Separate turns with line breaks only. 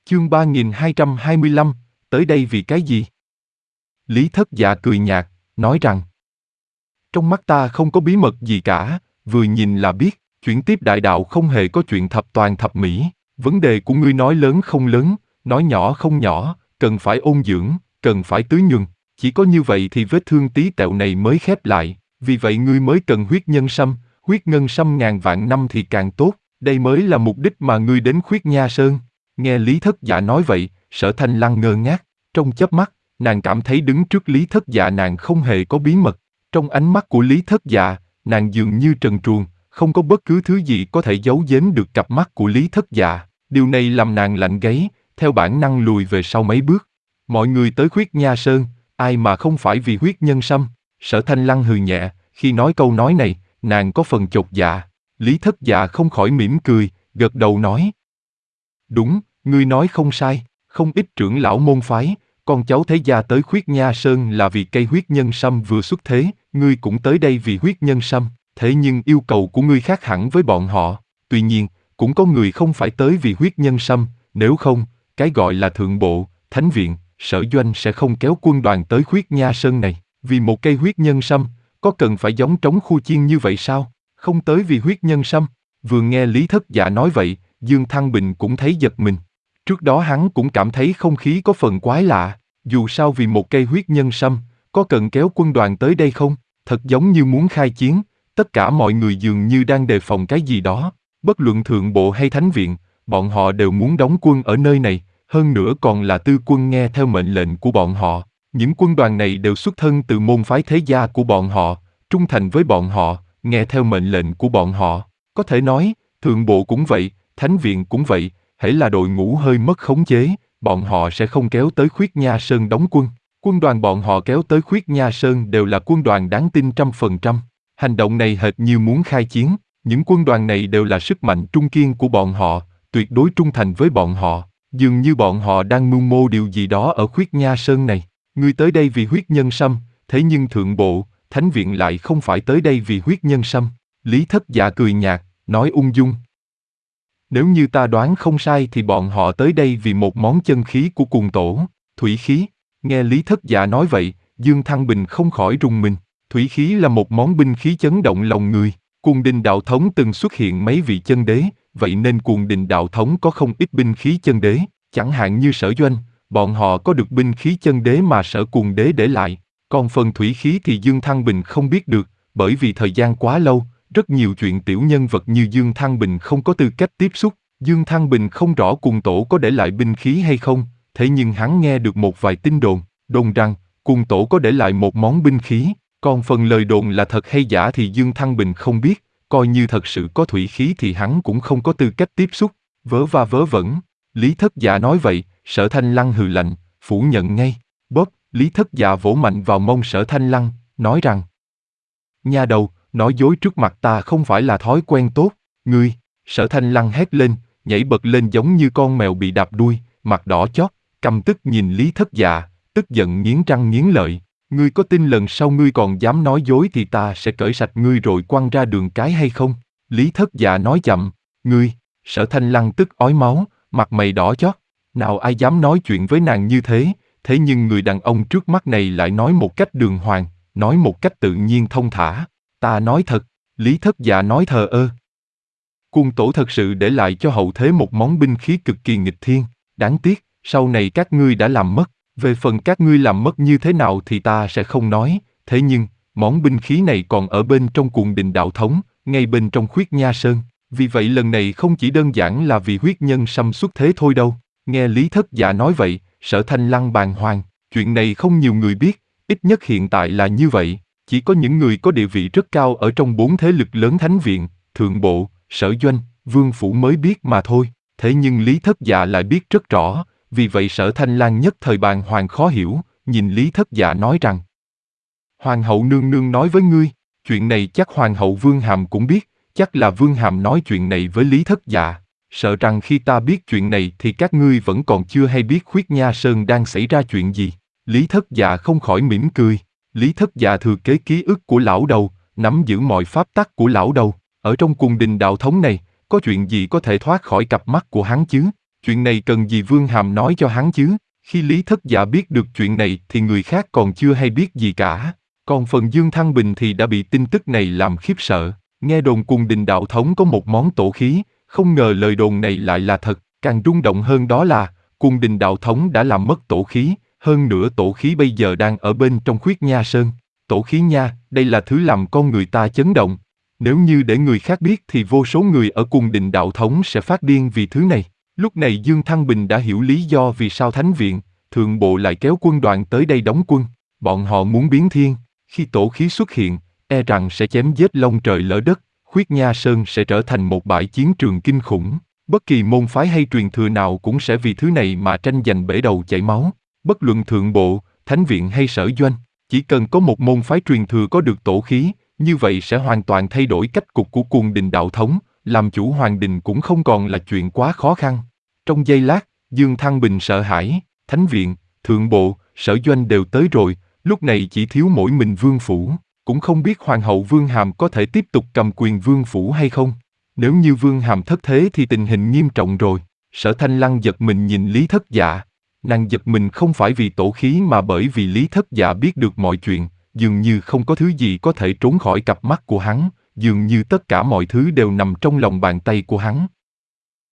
Chương 3225, tới đây vì cái gì? Lý Thất Dạ cười nhạt, nói rằng: trong mắt ta không có bí mật gì cả, vừa nhìn là biết, chuyển tiếp đại đạo không hề có chuyện thập toàn thập mỹ. Vấn đề của ngươi nói lớn không lớn, nói nhỏ không nhỏ, cần phải ôn dưỡng, cần phải tưới nhuần. Chỉ có như vậy thì vết thương tí tẹo này mới khép lại, vì vậy ngươi mới cần huyết nhân sâm, huyết ngân sâm ngàn vạn năm thì càng tốt, đây mới là mục đích mà ngươi đến Khuyết Nha Sơn. Nghe Lý Thất Dạ nói vậy, Sở Thanh Lăng ngơ ngác, trong chớp mắt, nàng cảm thấy đứng trước Lý Thất Dạ nàng không hề có bí mật. Trong ánh mắt của Lý Thất Dạ, nàng dường như trần truồng, không có bất cứ thứ gì có thể giấu giếm được cặp mắt của Lý Thất Dạ. Điều này làm nàng lạnh gáy, theo bản năng lùi về sau mấy bước. Mọi người tới Khuyết Nha Sơn, ai mà không phải vì huyết nhân sâm? Sở Thanh Lăng hừ nhẹ, khi nói câu nói này, nàng có phần chột dạ. Lý Thất Dạ không khỏi mỉm cười, gật đầu nói: đúng, ngươi nói không sai, không ít trưởng lão môn phái, con cháu thế gia tới Khuyết Nha Sơn là vì cây huyết nhân sâm vừa xuất thế, ngươi cũng tới đây vì huyết nhân sâm, thế nhưng yêu cầu của ngươi khác hẳn với bọn họ. Tuy nhiên, cũng có người không phải tới vì huyết nhân sâm, nếu không, cái gọi là thượng bộ, thánh viện, sở doanh sẽ không kéo quân đoàn tới Khuyết Nha Sơn này. Vì một cây huyết nhân sâm, có cần phải giống trống khu chiên như vậy sao? Không tới vì huyết nhân sâm. Vừa nghe Lý Thất Dạ nói vậy, Dương Thăng Bình cũng thấy giật mình. Trước đó hắn cũng cảm thấy không khí có phần quái lạ, dù sao vì một cây huyết nhân sâm, có cần kéo quân đoàn tới đây không? Thật giống như muốn khai chiến, tất cả mọi người dường như đang đề phòng cái gì đó. Bất luận thượng bộ hay thánh viện, bọn họ đều muốn đóng quân ở nơi này, hơn nữa còn là tư quân nghe theo mệnh lệnh của bọn họ. Những quân đoàn này đều xuất thân từ môn phái thế gia của bọn họ, trung thành với bọn họ, nghe theo mệnh lệnh của bọn họ. Có thể nói, thượng bộ cũng vậy, thánh viện cũng vậy, hễ là đội ngũ hơi mất khống chế, bọn họ sẽ không kéo tới Khuyết Nha Sơn đóng quân. Quân đoàn bọn họ kéo tới Khuyết Nha Sơn đều là quân đoàn đáng tin 100%. Hành động này hệt như muốn khai chiến, những quân đoàn này đều là sức mạnh trung kiên của bọn họ, tuyệt đối trung thành với bọn họ. Dường như bọn họ đang mưu mô điều gì đó ở Khuyết Nha Sơn này. Ngươi tới đây vì huyết nhân sâm, thế nhưng thượng bộ, thánh viện lại không phải tới đây vì huyết nhân sâm. Lý Thất Dạ cười nhạt, nói ung dung: nếu như ta đoán không sai thì bọn họ tới đây vì một món chân khí của cùng tổ, thủy khí. Nghe Lý Thất Dạ nói vậy, Dương Thăng Bình không khỏi rùng mình. Thủy khí là một món binh khí chấn động lòng người. Cuồng Đình Đạo Thống từng xuất hiện mấy vị chân đế, vậy nên Cuồng Đình Đạo Thống có không ít binh khí chân đế, chẳng hạn như Sở Doanh, bọn họ có được binh khí chân đế mà Sở Cuồng Đế để lại. Còn phần thủy khí thì Dương Thăng Bình không biết được, bởi vì thời gian quá lâu, rất nhiều chuyện tiểu nhân vật như Dương Thăng Bình không có tư cách tiếp xúc. Dương Thăng Bình không rõ Cuồng Tổ có để lại binh khí hay không, thế nhưng hắn nghe được một vài tin đồn, đồn rằng Cuồng Tổ có để lại một món binh khí. Còn phần lời đồn là thật hay giả thì Dương Thăng Bình không biết, coi như thật sự có thủy khí thì hắn cũng không có tư cách tiếp xúc. Vớ va vớ vẩn. Lý Thất Dạ nói vậy, Sở Thanh Lăng hừ lạnh, phủ nhận ngay. Bóp, Lý Thất Dạ vỗ mạnh vào mông Sở Thanh Lăng, nói rằng: nha đầu, nói dối trước mặt ta không phải là thói quen tốt. Ngươi! Sở Thanh Lăng hét lên, nhảy bật lên giống như con mèo bị đạp đuôi, mặt đỏ chót, căm tức nhìn Lý Thất Dạ, tức giận nghiến răng nghiến lợi. Ngươi có tin lần sau ngươi còn dám nói dối thì ta sẽ cởi sạch ngươi rồi quăng ra đường cái hay không? Lý Thất Dạ nói chậm. Ngươi! Sở Thanh Lăng tức ói máu, mặt mày đỏ chót. Nào ai dám nói chuyện với nàng như thế, thế nhưng người đàn ông trước mắt này lại nói một cách đường hoàng, nói một cách tự nhiên thông thả. Ta nói thật. Lý Thất Dạ nói thờ ơ. Cuồng Tổ thật sự để lại cho hậu thế một món binh khí cực kỳ nghịch thiên, đáng tiếc, sau này các ngươi đã làm mất. Về phần các ngươi làm mất như thế nào thì ta sẽ không nói, thế nhưng, món binh khí này còn ở bên trong Cuồng Đình Đạo Thống, ngay bên trong Khuyết Nha Sơn. Vì vậy lần này không chỉ đơn giản là vì huyết nhân sâm xuất thế thôi đâu. Nghe Lý Thất Dạ nói vậy, Sở Thanh Lăng bàng hoàng, chuyện này không nhiều người biết, ít nhất hiện tại là như vậy. Chỉ có những người có địa vị rất cao ở trong 4 thế lực lớn thánh viện, thượng bộ, sở doanh, vương phủ mới biết mà thôi. Thế nhưng Lý Thất Dạ lại biết rất rõ, vì vậy Sở Thanh Lang nhất thời bàng hoàng khó hiểu, nhìn Lý Thất Dạ nói rằng: Hoàng hậu nương nương nói với ngươi, chuyện này chắc Hoàng hậu Vương Hàm cũng biết, chắc là Vương Hàm nói chuyện này với Lý Thất Dạ. Sợ rằng khi ta biết chuyện này thì các ngươi vẫn còn chưa hay biết Khuyết Nha Sơn đang xảy ra chuyện gì. Lý Thất Dạ không khỏi mỉm cười. Lý Thất Dạ thừa kế ký ức của lão đầu, nắm giữ mọi pháp tắc của lão đầu. Ở trong Cuồng Đình Đạo Thống này, có chuyện gì có thể thoát khỏi cặp mắt của hắn chứ? Chuyện này cần gì Vương Hàm nói cho hắn chứ? Khi Lý Thất Dạ biết được chuyện này thì người khác còn chưa hay biết gì cả. Còn phần Dương Thăng Bình thì đã bị tin tức này làm khiếp sợ. Nghe đồn Cung Đình Đạo Thống có một món tổ khí, không ngờ lời đồn này lại là thật. Càng rung động hơn đó là, Cung Đình Đạo Thống đã làm mất tổ khí, hơn nữa tổ khí bây giờ đang ở bên trong Khuyết Nha Sơn. Tổ khí nha, đây là thứ làm con người ta chấn động. Nếu như để người khác biết thì vô số người ở Cung Đình Đạo Thống sẽ phát điên vì thứ này. Lúc này Dương Thăng Bình đã hiểu lý do vì sao Thánh Viện, Thượng Bộ lại kéo quân đoàn tới đây đóng quân. Bọn họ muốn biến thiên, khi tổ khí xuất hiện, e rằng sẽ chém giết long trời lỡ đất, Khuyết Nha Sơn sẽ trở thành một bãi chiến trường kinh khủng. Bất kỳ môn phái hay truyền thừa nào cũng sẽ vì thứ này mà tranh giành bể đầu chảy máu. Bất luận Thượng Bộ, Thánh Viện hay Sở Doanh, chỉ cần có một môn phái truyền thừa có được tổ khí, như vậy sẽ hoàn toàn thay đổi cách cục của Cung Đình Đạo Thống, làm chủ hoàng đình cũng không còn là chuyện quá khó khăn. Trong giây lát, Dương Thăng Bình sợ hãi, Thánh Viện, Thượng Bộ, Sở Doanh đều tới rồi, lúc này chỉ thiếu mỗi mình Vương Phủ, cũng không biết Hoàng hậu Vương Hàm có thể tiếp tục cầm quyền Vương Phủ hay không. Nếu như Vương Hàm thất thế thì tình hình nghiêm trọng rồi. Sở Thanh Lăng giật mình nhìn Lý Thất Dạ. Nàng giật mình không phải vì tổ khí mà bởi vì Lý Thất Dạ biết được mọi chuyện, dường như không có thứ gì có thể trốn khỏi cặp mắt của hắn, dường như tất cả mọi thứ đều nằm trong lòng bàn tay của hắn.